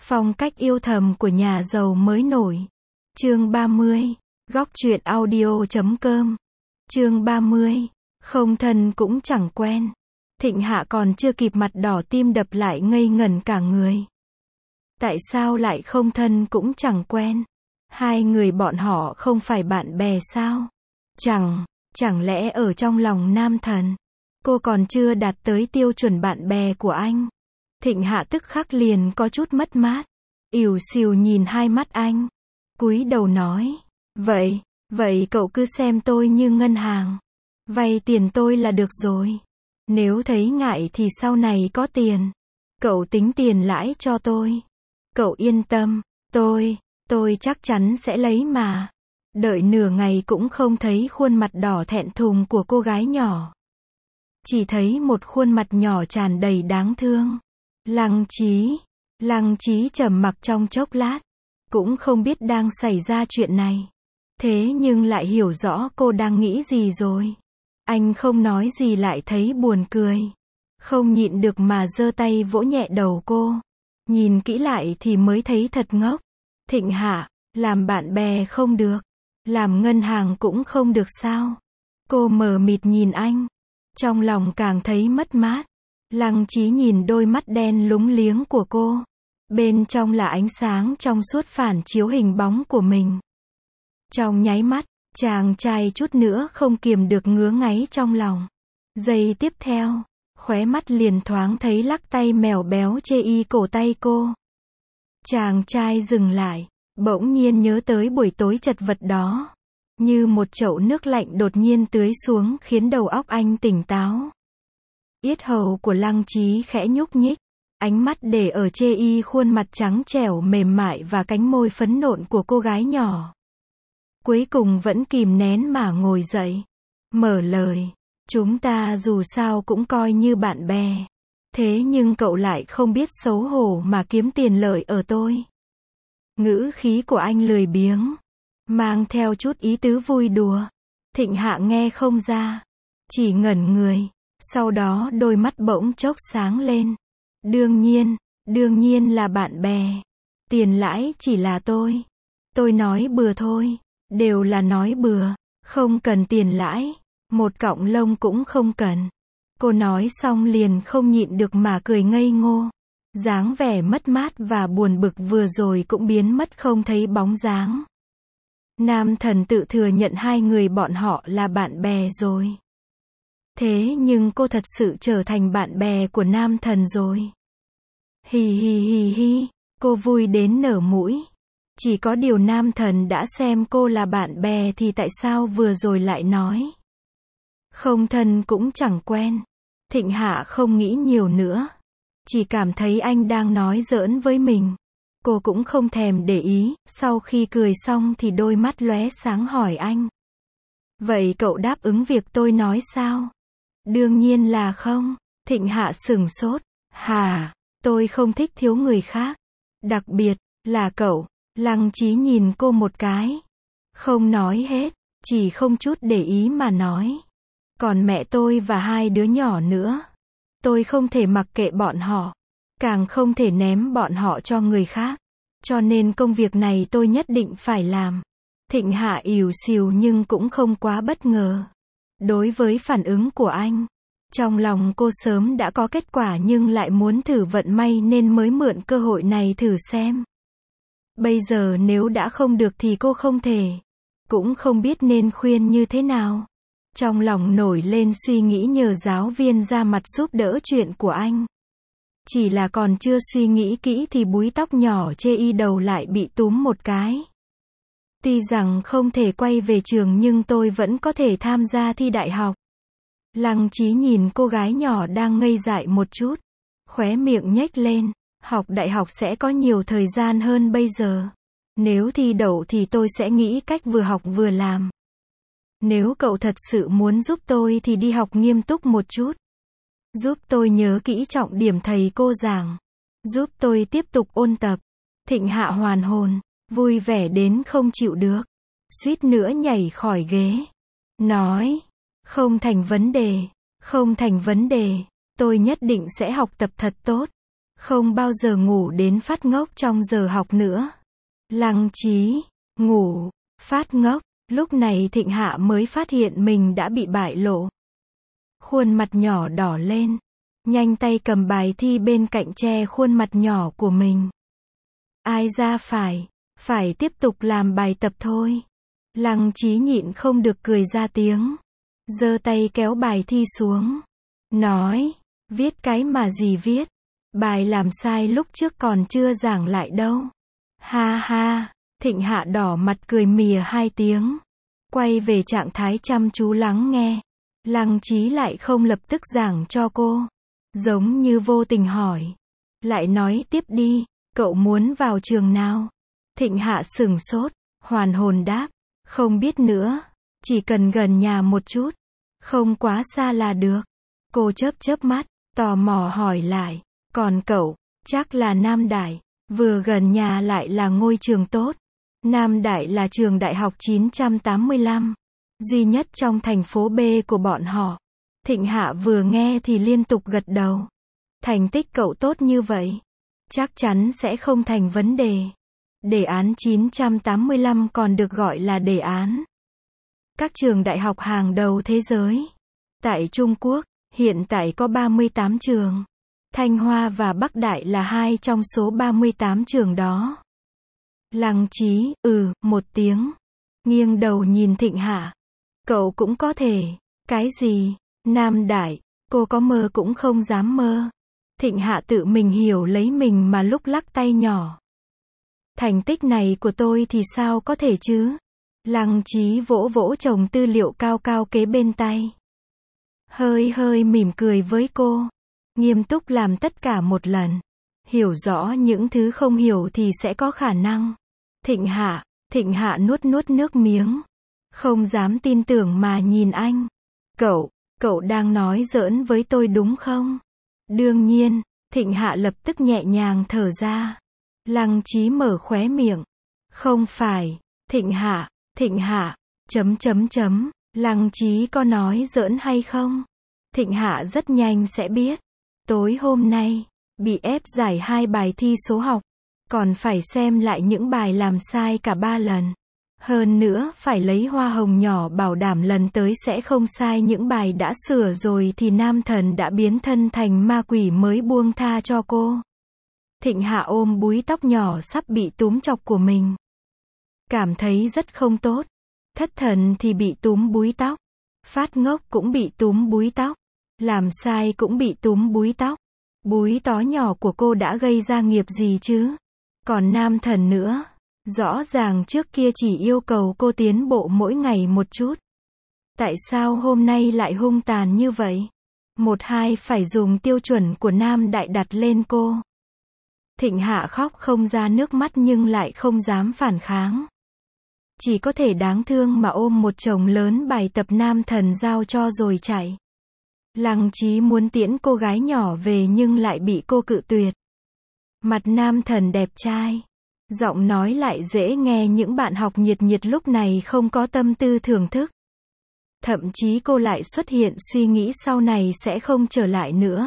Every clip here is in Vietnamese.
Phong cách yêu thầm của nhà giàu mới nổi. Chương 30. Góc truyện audio.com. Chương 30. Không thân cũng chẳng quen. Thịnh Hạ còn chưa kịp mặt đỏ tim đập lại ngây ngẩn cả người. Tại sao lại không thân cũng chẳng quen? Hai người bọn họ không phải bạn bè sao? Chẳng lẽ ở trong lòng Nam Thần, cô còn chưa đạt tới tiêu chuẩn bạn bè của anh? Thịnh Hạ tức khắc liền có chút mất mát. Ỉu xìu nhìn hai mắt anh. Cúi đầu nói. Vậy cậu cứ xem tôi như ngân hàng. Vay tiền tôi là được rồi. Nếu thấy ngại thì sau này có tiền, cậu tính tiền lãi cho tôi. Cậu yên tâm, tôi chắc chắn sẽ lấy mà. Đợi nửa ngày cũng không thấy khuôn mặt đỏ thẹn thùng của cô gái nhỏ. Chỉ thấy một khuôn mặt nhỏ tràn đầy đáng thương. Lăng Chí trầm mặc trong chốc lát, cũng không biết đang xảy ra chuyện này. Thế nhưng lại hiểu rõ cô đang nghĩ gì rồi. Anh không nói gì lại thấy buồn cười. Không nhịn được mà giơ tay vỗ nhẹ đầu cô. Nhìn kỹ lại thì mới thấy thật ngốc. Thịnh Hạ, làm bạn bè không được, làm ngân hàng cũng không được sao? Cô mờ mịt nhìn anh, trong lòng càng thấy mất mát. Lăng Chí nhìn đôi mắt đen lúng liếng của cô. Bên trong là ánh sáng trong suốt phản chiếu hình bóng của mình. Trong nháy mắt, chàng trai chút nữa không kiềm được ngứa ngáy trong lòng. Giây tiếp theo, khóe mắt liền thoáng thấy lắc tay mèo béo chê y cổ tay cô. Chàng trai dừng lại, bỗng nhiên nhớ tới buổi tối chật vật đó. Như một chậu nước lạnh đột nhiên tưới xuống khiến đầu óc anh tỉnh táo. Yết hầu của Lăng Chí khẽ nhúc nhích. Ánh mắt để ở chê y khuôn mặt trắng trẻo mềm mại và cánh môi phấn nộn của cô gái nhỏ. Cuối cùng vẫn kìm nén mà ngồi dậy. Mở lời. Chúng ta dù sao cũng coi như bạn bè. Thế nhưng cậu lại không biết xấu hổ mà kiếm tiền lợi ở tôi. Ngữ khí của anh lười biếng, mang theo chút ý tứ vui đùa. Thịnh Hạ nghe không ra, chỉ ngẩn người. Sau đó đôi mắt bỗng chốc sáng lên. Đương nhiên là bạn bè. Tiền lãi chỉ là tôi nói bừa thôi. Đều là nói bừa. Không cần tiền lãi. Một cọng lông cũng không cần. Cô nói xong liền không nhịn được mà cười ngây ngô. Dáng vẻ mất mát và buồn bực vừa rồi cũng biến mất không thấy bóng dáng. Nam Thần tự thừa nhận hai người bọn họ là bạn bè rồi. Thế nhưng cô thật sự trở thành bạn bè của Nam Thần rồi. Hi, cô vui đến nở mũi. Chỉ có điều Nam Thần đã xem cô là bạn bè thì tại sao vừa rồi lại nói không thân cũng chẳng quen. Thịnh Hạ không nghĩ nhiều nữa. Chỉ cảm thấy anh đang nói giỡn với mình. Cô cũng không thèm để ý. Sau khi cười xong thì đôi mắt lóe sáng hỏi anh. Vậy cậu đáp ứng việc tôi nói sao? Đương nhiên là không. Thịnh Hạ sửng sốt. Hả? Tôi không thích thiếu người khác. Đặc biệt là cậu. Lăng Chí nhìn cô một cái. Không nói hết. Chỉ không chút để ý mà nói. Còn mẹ tôi và hai đứa nhỏ nữa. Tôi không thể mặc kệ bọn họ. Càng không thể ném bọn họ cho người khác. Cho nên công việc này tôi nhất định phải làm. Thịnh Hạ ỉu xìu nhưng cũng không quá bất ngờ. Đối với phản ứng của anh, trong lòng cô sớm đã có kết quả nhưng lại muốn thử vận may nên mới mượn cơ hội này thử xem. Bây giờ nếu đã không được thì cô không thể. Cũng không biết nên khuyên như thế nào. Trong lòng nổi lên suy nghĩ nhờ giáo viên ra mặt giúp đỡ chuyện của anh. Chỉ là còn chưa suy nghĩ kỹ thì búi tóc nhỏ chê y đầu lại bị túm một cái. Tuy rằng không thể quay về trường nhưng tôi vẫn có thể tham gia thi đại học. Lăng Chí nhìn cô gái nhỏ đang ngây dại một chút. Khóe miệng nhếch lên. Học đại học sẽ có nhiều thời gian hơn bây giờ. Nếu thi đậu thì tôi sẽ nghĩ cách vừa học vừa làm. Nếu cậu thật sự muốn giúp tôi thì đi học nghiêm túc một chút. Giúp tôi nhớ kỹ trọng điểm thầy cô giảng. Giúp tôi tiếp tục ôn tập. Thịnh Hạ hoàn hồn, vui vẻ đến không chịu được. Suýt nữa nhảy khỏi ghế. Nói, không thành vấn đề, tôi nhất định sẽ học tập thật tốt. không bao giờ ngủ đến phát ngốc trong giờ học nữa. Lăng Chí, ngủ, phát ngốc, lúc này Thịnh Hạ mới phát hiện mình đã bị bại lộ. Khuôn mặt nhỏ đỏ lên, nhanh tay cầm bài thi bên cạnh che khuôn mặt nhỏ của mình. Ai ra phải tiếp tục làm bài tập thôi. Lăng Chí nhịn không được cười ra tiếng, giơ tay kéo bài thi xuống, nói, viết cái mà gì viết, bài làm sai lúc trước còn chưa giảng lại đâu. Ha ha, Thịnh Hạ đỏ mặt cười mỉa 2 tiếng, quay về trạng thái chăm chú lắng nghe. Lăng Chí lại không lập tức giảng cho cô, giống như vô tình hỏi, lại nói tiếp đi, cậu muốn vào trường nào? Thịnh Hạ sửng sốt, hoàn hồn đáp, không biết nữa, chỉ cần gần nhà một chút, không quá xa là được. Cô chớp mắt, tò mò hỏi lại, còn cậu, chắc là Nam Đại, vừa gần nhà lại là ngôi trường tốt. Nam Đại là trường đại học 985, duy nhất trong thành phố B của bọn họ. Thịnh Hạ vừa nghe thì liên tục gật đầu. Thành tích cậu tốt như vậy, chắc chắn sẽ không thành vấn đề. Đề án 985 còn được gọi là đề án các trường đại học hàng đầu thế giới. Tại Trung Quốc, hiện tại có 38 trường. Thanh Hoa và Bắc Đại là 2 trong số 38 trường đó. Lăng Chí, một tiếng, nghiêng đầu nhìn Thịnh Hạ. Cậu cũng có thể. Cái gì? Nam Đại, cô có mơ cũng không dám mơ. Thịnh Hạ tự mình hiểu lấy mình mà lúc lắc tay nhỏ. Thành tích này của tôi thì sao có thể chứ? Lăng Chí vỗ vỗ chồng tư liệu cao cao kế bên tay. Hơi mỉm cười với cô. Nghiêm túc làm tất cả một lần. Hiểu rõ những thứ không hiểu thì sẽ có khả năng. Thịnh Hạ nuốt nước miếng. Không dám tin tưởng mà nhìn anh. Cậu đang nói giỡn với tôi đúng không? Đương nhiên, Thịnh Hạ lập tức nhẹ nhàng thở ra. Lăng Chí mở khóe miệng. Không phải, Thịnh Hạ, Lăng Chí có nói giỡn hay không? Thịnh Hạ rất nhanh sẽ biết. Tối hôm nay, bị ép giải 2 bài thi số học, còn phải xem lại những bài làm sai cả 3 lần. Hơn nữa, phải lấy hoa hồng nhỏ bảo đảm lần tới sẽ không sai những bài đã sửa rồi thì nam thần đã biến thân thành ma quỷ mới buông tha cho cô. Thịnh Hạ ôm búi tóc nhỏ sắp bị túm chọc của mình. Cảm thấy rất không tốt. Thất thần thì bị túm búi tóc. Phát ngốc cũng bị túm búi tóc. Làm sai cũng bị túm búi tóc. Búi tó nhỏ của cô đã gây ra nghiệp gì chứ? Còn nam thần nữa. Rõ ràng trước kia chỉ yêu cầu cô tiến bộ mỗi ngày một chút. Tại sao hôm nay lại hung tàn như vậy? 1-2 phải dùng tiêu chuẩn của Nam Đại đặt lên cô. Thịnh Hạ khóc không ra nước mắt nhưng lại không dám phản kháng. Chỉ có thể đáng thương mà ôm một chồng lớn bài tập nam thần giao cho rồi chạy. Lăng Chí muốn tiễn cô gái nhỏ về nhưng lại bị cô cự tuyệt. Mặt nam thần đẹp trai. Giọng nói lại dễ nghe những bạn học nhiệt lúc này không có tâm tư thưởng thức. Thậm chí cô lại xuất hiện suy nghĩ sau này sẽ không trở lại nữa.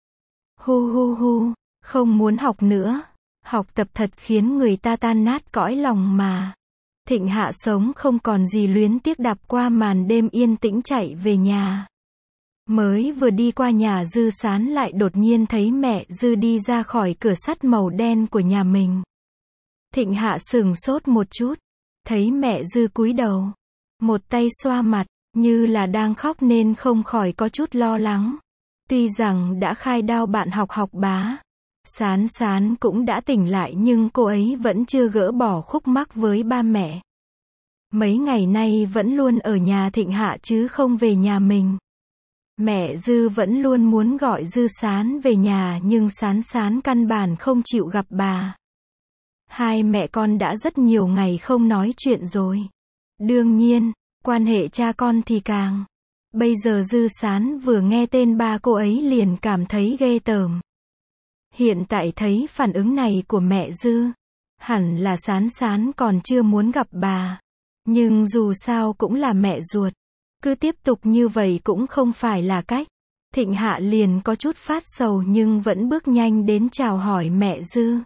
Hu, không muốn học nữa. Học tập thật khiến người ta tan nát cõi lòng mà. Thịnh Hạ sống không còn gì luyến tiếc đạp qua màn đêm yên tĩnh chạy về nhà. Mới vừa đi qua nhà Dư Sán lại đột nhiên thấy mẹ Dư đi ra khỏi cửa sắt màu đen của nhà mình. Thịnh Hạ sửng sốt một chút, thấy mẹ Dư cúi đầu, một tay xoa mặt, như là đang khóc nên không khỏi có chút lo lắng. Tuy rằng đã khai đao bạn học bá, Sán cũng đã tỉnh lại nhưng cô ấy vẫn chưa gỡ bỏ khúc mắc với ba mẹ. Mấy ngày nay vẫn luôn ở nhà Thịnh Hạ chứ không về nhà mình. Mẹ Dư vẫn luôn muốn gọi Dư Sán về nhà nhưng Sán căn bản không chịu gặp bà. Hai mẹ con đã rất nhiều ngày không nói chuyện rồi. Đương nhiên, quan hệ cha con thì càng. Bây giờ Dư Sán vừa nghe tên ba cô ấy liền cảm thấy ghê tởm. Hiện tại thấy phản ứng này của mẹ Dư, hẳn là Sán còn chưa muốn gặp bà. Nhưng dù sao cũng là mẹ ruột. Cứ tiếp tục như vậy cũng không phải là cách. Thịnh Hạ liền có chút phát sầu nhưng vẫn bước nhanh đến chào hỏi mẹ Dư.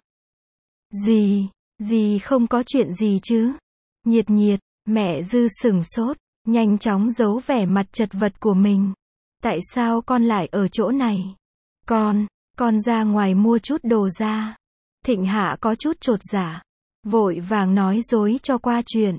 Dì không có chuyện gì chứ? Nhiệt nhiệt, mẹ Dư sửng sốt, nhanh chóng giấu vẻ mặt chật vật của mình. Tại sao con lại ở chỗ này? Con ra ngoài mua chút đồ ra. Thịnh Hạ có chút chột dạ, vội vàng nói dối cho qua chuyện.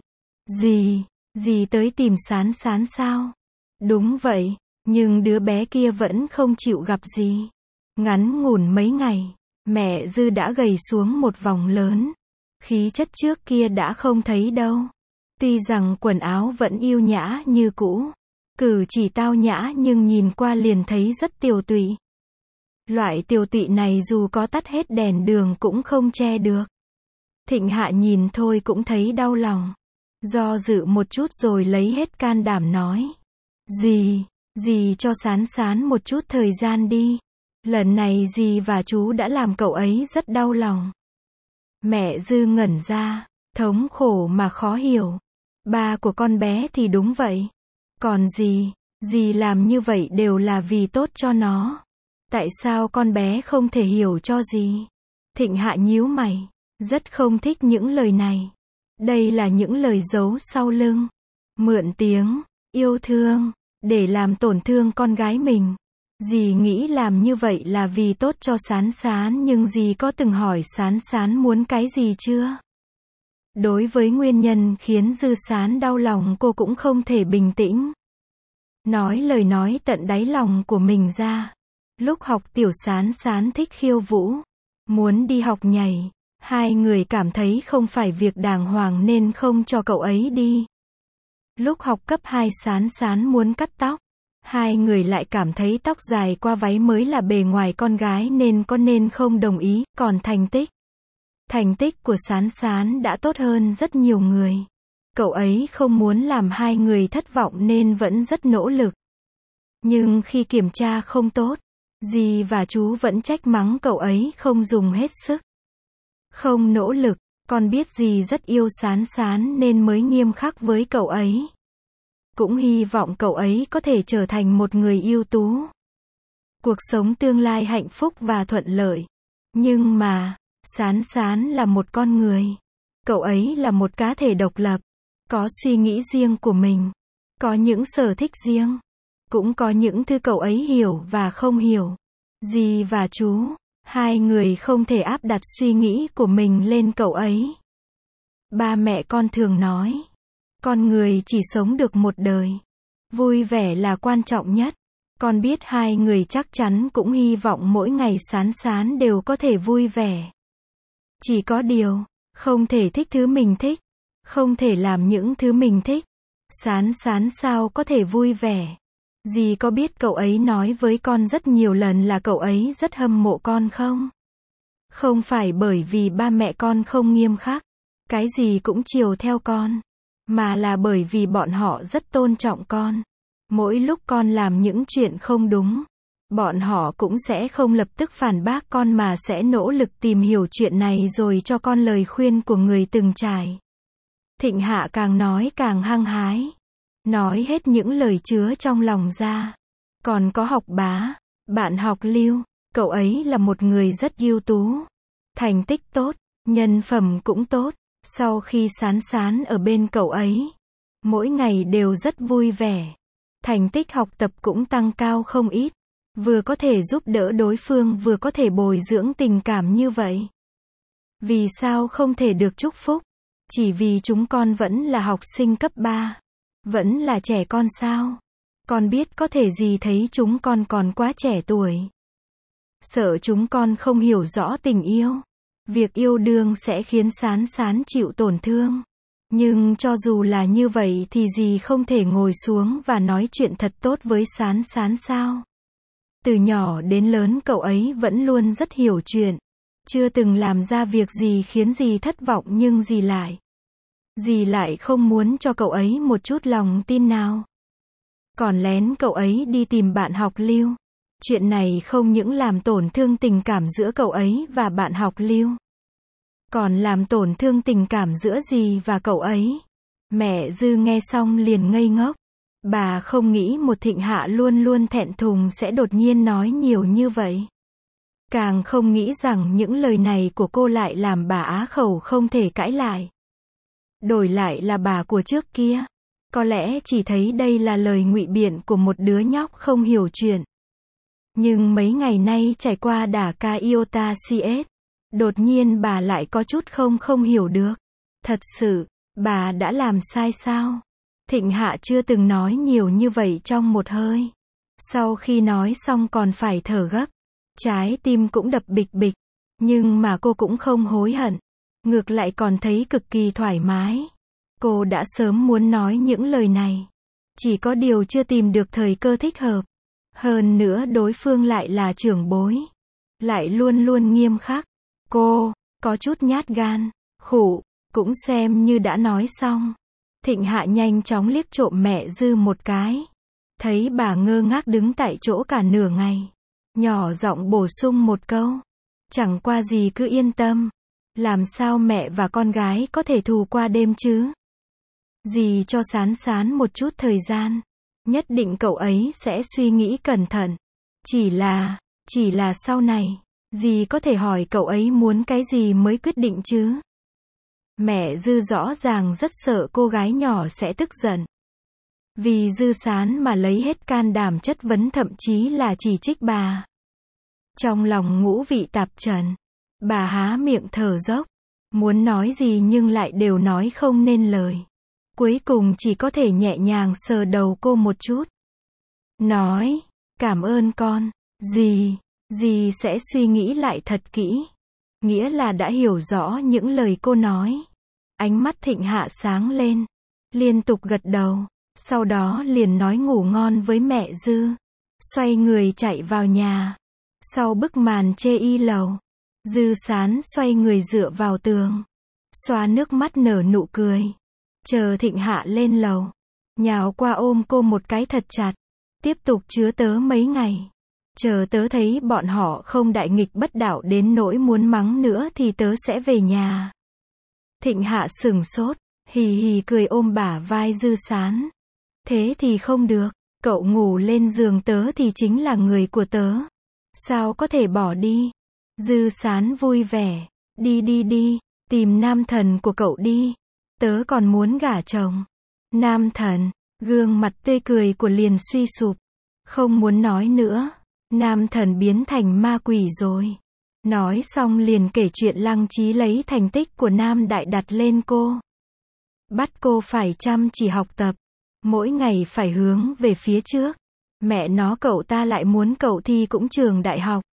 Dì tới tìm Sán Sán sao? Đúng vậy, nhưng đứa bé kia vẫn không chịu gặp dì. Ngắn ngủn mấy ngày, mẹ Dư đã gầy xuống một vòng lớn. Khí chất trước kia đã không thấy đâu. Tuy rằng quần áo vẫn yêu nhã như cũ, cử chỉ tao nhã nhưng nhìn qua liền thấy rất tiều tụy. Loại tiều tụy này dù có tắt hết đèn đường cũng không che được. Thịnh Hạ nhìn thôi cũng thấy đau lòng. Do dự một chút rồi lấy hết can đảm nói. Dì cho Sán Sán một chút thời gian đi. Lần này dì và chú đã làm cậu ấy rất đau lòng. Mẹ Dư ngẩn ra, thống khổ mà khó hiểu. Ba của con bé thì đúng vậy. Còn dì làm như vậy đều là vì tốt cho nó. Tại sao con bé không thể hiểu cho dì? Thịnh Hạ nhíu mày, rất không thích những lời này. Đây là những lời giấu sau lưng. Mượn tiếng, yêu thương, để làm tổn thương con gái mình. Dì nghĩ làm như vậy là vì tốt cho Sán Sán nhưng dì có từng hỏi Sán Sán muốn cái gì chưa? Đối với nguyên nhân khiến Dư Sán đau lòng cô cũng không thể bình tĩnh. Nói lời nói tận đáy lòng của mình ra. Lúc học tiểu Sán Sán thích khiêu vũ, muốn đi học nhảy. Hai người cảm thấy không phải việc đàng hoàng nên không cho cậu ấy đi. Lúc học cấp 2 Sán Sán muốn cắt tóc. Hai người lại cảm thấy tóc dài qua váy mới là bề ngoài con gái nên không đồng ý. Còn thành tích của Sán Sán đã tốt hơn rất nhiều người. Cậu ấy không muốn làm hai người thất vọng nên vẫn rất nỗ lực. Nhưng khi kiểm tra không tốt, dì và chú vẫn trách mắng cậu ấy không dùng hết sức. Không nỗ lực, con biết dì rất yêu Sán Sán nên mới nghiêm khắc với cậu ấy. Cũng hy vọng cậu ấy có thể trở thành một người ưu tú. Cuộc sống tương lai hạnh phúc và thuận lợi. Nhưng mà, Sán Sán là một con người. Cậu ấy là một cá thể độc lập. Có suy nghĩ riêng của mình. Có những sở thích riêng. Cũng có những thứ cậu ấy hiểu và không hiểu. Dì và chú, hai người không thể áp đặt suy nghĩ của mình lên cậu ấy. Ba mẹ con thường nói, con người chỉ sống được một đời. Vui vẻ là quan trọng nhất. Con biết hai người chắc chắn cũng hy vọng mỗi ngày Sán Sán đều có thể vui vẻ. Chỉ có điều, không thể thích thứ mình thích. Không thể làm những thứ mình thích. Sán Sán sao có thể vui vẻ? Dì có biết cậu ấy nói với con rất nhiều lần là cậu ấy rất hâm mộ con không? Không phải bởi vì ba mẹ con không nghiêm khắc, cái gì cũng chiều theo con, mà là bởi vì bọn họ rất tôn trọng con. Mỗi lúc con làm những chuyện không đúng, bọn họ cũng sẽ không lập tức phản bác con mà sẽ nỗ lực tìm hiểu chuyện này rồi cho con lời khuyên của người từng trải. Thịnh Hạ càng nói càng hăng hái. Nói hết những lời chứa trong lòng ra. Còn có Học Bá, bạn học Lưu, cậu ấy là một người rất ưu tú. Thành tích tốt, nhân phẩm cũng tốt. Sau khi Sán Sán ở bên cậu ấy, mỗi ngày đều rất vui vẻ. Thành tích học tập cũng tăng cao không ít. Vừa có thể giúp đỡ đối phương vừa có thể bồi dưỡng tình cảm như vậy. Vì sao không thể được chúc phúc? Chỉ vì chúng con vẫn là học sinh cấp 3. Vẫn là trẻ con sao? Con biết có thể gì thấy chúng con còn quá trẻ tuổi. Sợ chúng con không hiểu rõ tình yêu. Việc yêu đương sẽ khiến Sán Sán chịu tổn thương. Nhưng cho dù là như vậy thì dì không thể ngồi xuống và nói chuyện thật tốt với Sán Sán sao? Từ nhỏ đến lớn cậu ấy vẫn luôn rất hiểu chuyện. Chưa từng làm ra việc gì khiến dì thất vọng nhưng dì lại không muốn cho cậu ấy một chút lòng tin nào. Còn lén cậu ấy đi tìm bạn học Lưu. Chuyện này không những làm tổn thương tình cảm giữa cậu ấy và bạn học Lưu, còn làm tổn thương tình cảm giữa dì và cậu ấy. Mẹ Dư nghe xong liền ngây ngốc. Bà không nghĩ một Thịnh Hạ luôn luôn thẹn thùng sẽ đột nhiên nói nhiều như vậy. Càng không nghĩ rằng những lời này của cô lại làm bà á khẩu không thể cãi lại. Đổi lại là bà của trước kia, có lẽ chỉ thấy đây là lời ngụy biện của một đứa nhóc không hiểu chuyện. Nhưng mấy ngày nay trải qua đả ca iota CS, đột nhiên bà lại có chút không hiểu được. Thật sự, bà đã làm sai sao? Thịnh Hạ chưa từng nói nhiều như vậy trong một hơi. Sau khi nói xong còn phải thở gấp. Trái tim cũng đập bịch bịch. Nhưng mà cô cũng không hối hận. Ngược lại còn thấy cực kỳ thoải mái. Cô đã sớm muốn nói những lời này. Chỉ có điều chưa tìm được thời cơ thích hợp. Hơn nữa đối phương lại là trưởng bối. Lại luôn luôn nghiêm khắc. Cô, có chút nhát gan. Khụ, cũng xem như đã nói xong. Thịnh Hạ nhanh chóng liếc trộm mẹ Dư một cái. Thấy bà ngơ ngác đứng tại chỗ cả nửa ngày. Nhỏ giọng bổ sung một câu. Chẳng qua gì cứ yên tâm. Làm sao mẹ và con gái có thể thù qua đêm chứ? Dì cho Sán Sán một chút thời gian. Nhất định cậu ấy sẽ suy nghĩ cẩn thận. Chỉ là sau này, dì có thể hỏi cậu ấy muốn cái gì mới quyết định chứ? Mẹ Dư rõ ràng rất sợ cô gái nhỏ sẽ tức giận. Vì Dư Sán mà lấy hết can đảm chất vấn thậm chí là chỉ trích bà. Trong lòng ngũ vị tạp trần, bà há miệng thở dốc, muốn nói gì nhưng lại đều nói không nên lời. Cuối cùng chỉ có thể nhẹ nhàng sờ đầu cô một chút. Nói, cảm ơn con, dì sẽ suy nghĩ lại thật kỹ. Nghĩa là đã hiểu rõ những lời cô nói. Ánh mắt Thịnh Hạ sáng lên, liên tục gật đầu, sau đó liền nói ngủ ngon với mẹ Dư. Xoay người chạy vào nhà. Sau bức màn chê y lầu, Dư Sán xoay người dựa vào tường, xoa nước mắt nở nụ cười. Chờ Thịnh Hạ lên lầu, nhào qua ôm cô một cái thật chặt. Tiếp tục chứa tớ mấy ngày. Chờ tớ thấy bọn họ không đại nghịch bất đạo đến nỗi muốn mắng nữa thì tớ sẽ về nhà. Thịnh Hạ sửng sốt, hì hì cười ôm bả vai Dư Sán. Thế thì không được, cậu ngủ lên giường tớ thì chính là người của tớ. Sao có thể bỏ đi? Dư Sán vui vẻ. Đi, tìm nam thần của cậu đi. Tớ còn muốn gả chồng. Nam thần, gương mặt tươi cười của liền suy sụp. Không muốn nói nữa. Nam thần biến thành ma quỷ rồi. Nói xong liền kể chuyện Lăng Chí lấy thành tích của Nam Đại đặt lên cô. Bắt cô phải chăm chỉ học tập. Mỗi ngày phải hướng về phía trước. Mẹ nó cậu ta lại muốn cậu thi cũng trường đại học.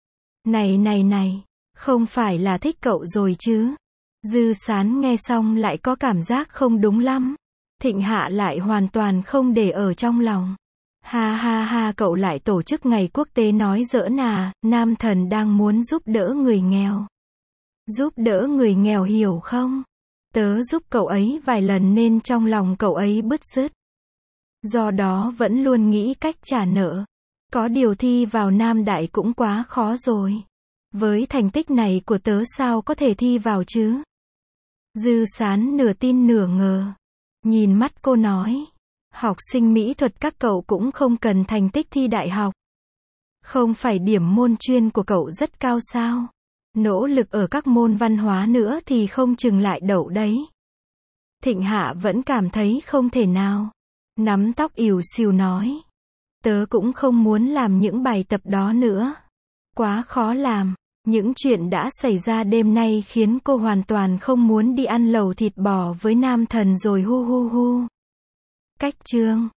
Này, không phải là thích cậu rồi chứ? Dư Sán nghe xong lại có cảm giác không đúng lắm. Thịnh Hạ lại hoàn toàn không để ở trong lòng. Ha, cậu lại tổ chức ngày quốc tế nói giỡn à, nam thần đang muốn giúp đỡ người nghèo. Giúp đỡ người nghèo hiểu không? Tớ giúp cậu ấy vài lần nên trong lòng cậu ấy bứt rứt. Do đó vẫn luôn nghĩ cách trả nợ. Có điều thi vào Nam Đại cũng quá khó rồi. Với thành tích này của tớ sao có thể thi vào chứ? Dư Sán nửa tin nửa ngờ. Nhìn mắt cô nói. Học sinh mỹ thuật các cậu cũng không cần thành tích thi đại học. Không phải điểm môn chuyên của cậu rất cao sao? Nỗ lực ở các môn văn hóa nữa thì không chừng lại đậu đấy. Thịnh Hạ vẫn cảm thấy không thể nào. Nắm tóc ỉu xìu nói. Tớ cũng không muốn làm những bài tập đó nữa. Quá khó làm. Những chuyện đã xảy ra đêm nay khiến cô hoàn toàn không muốn đi ăn lẩu thịt bò với nam thần rồi hu. Cách chương